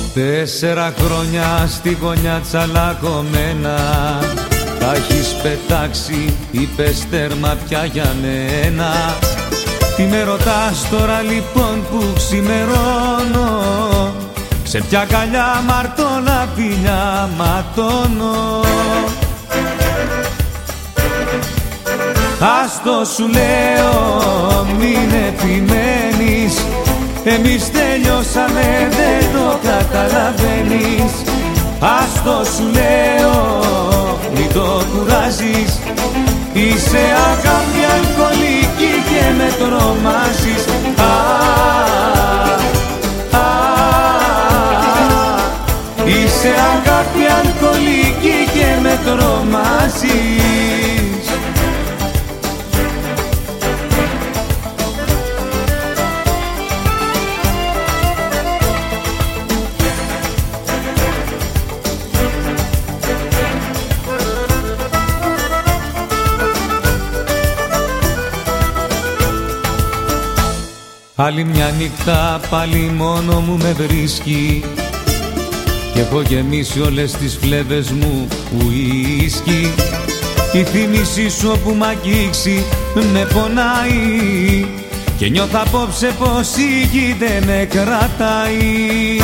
4 χρόνια στη γωνιά τσαλακωμένα τα έχεις πετάξει, είπες τέρμα πια για μένα. Τι με ρωτάς τώρα λοιπόν που ξημερώνω, σε ποια καλιά μαρτώνα πηλιά ματώνω. Άστο σου λέω μην επιμένεις, εμείς τελειώσαμε δεν το καταλαβαίνεις. Άστο σου λέω μην το κουράζεις, είσαι αγάπη αλκοολική και με τρομάζεις. Είσαι αγάπη αλκοολική και με τρομάζεις. Άλλη μια νύχτα πάλι μόνο μου με βρίσκει και έχω γεμίσει όλες τις φλέβες μου ουίσκι. Η θύμηση σου όπου μ' αγγίξει με πονάει και νιώθω απόψε πως η γη δεν με κρατάει.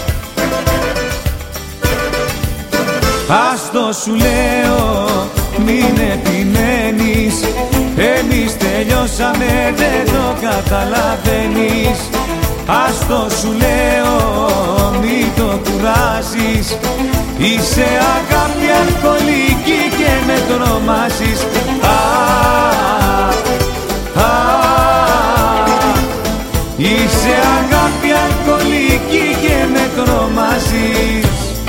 Άστο σου λέω μην επιμένεις, εμείς τελειώσαμε δεν το καταλαβαίνεις. Άστο σου λέω μην το κουράζεις, είσαι αγάπη αλκοολική και με τρομάζεις. Είσαι αγάπη αλκοολική και με τρομάζεις.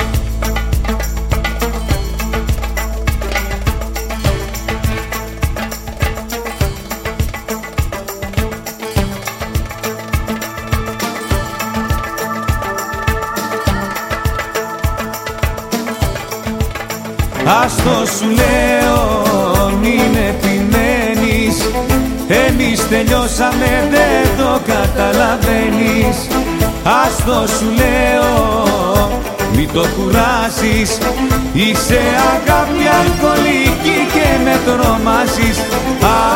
Άστο σου λέω μην επιμένεις, εμείς τελειώσαμε δεν το καταλαβαίνεις. Άστο σου λέω μην το κουράζεις, είσαι αγάπη αλκοολική και με τρομάζεις.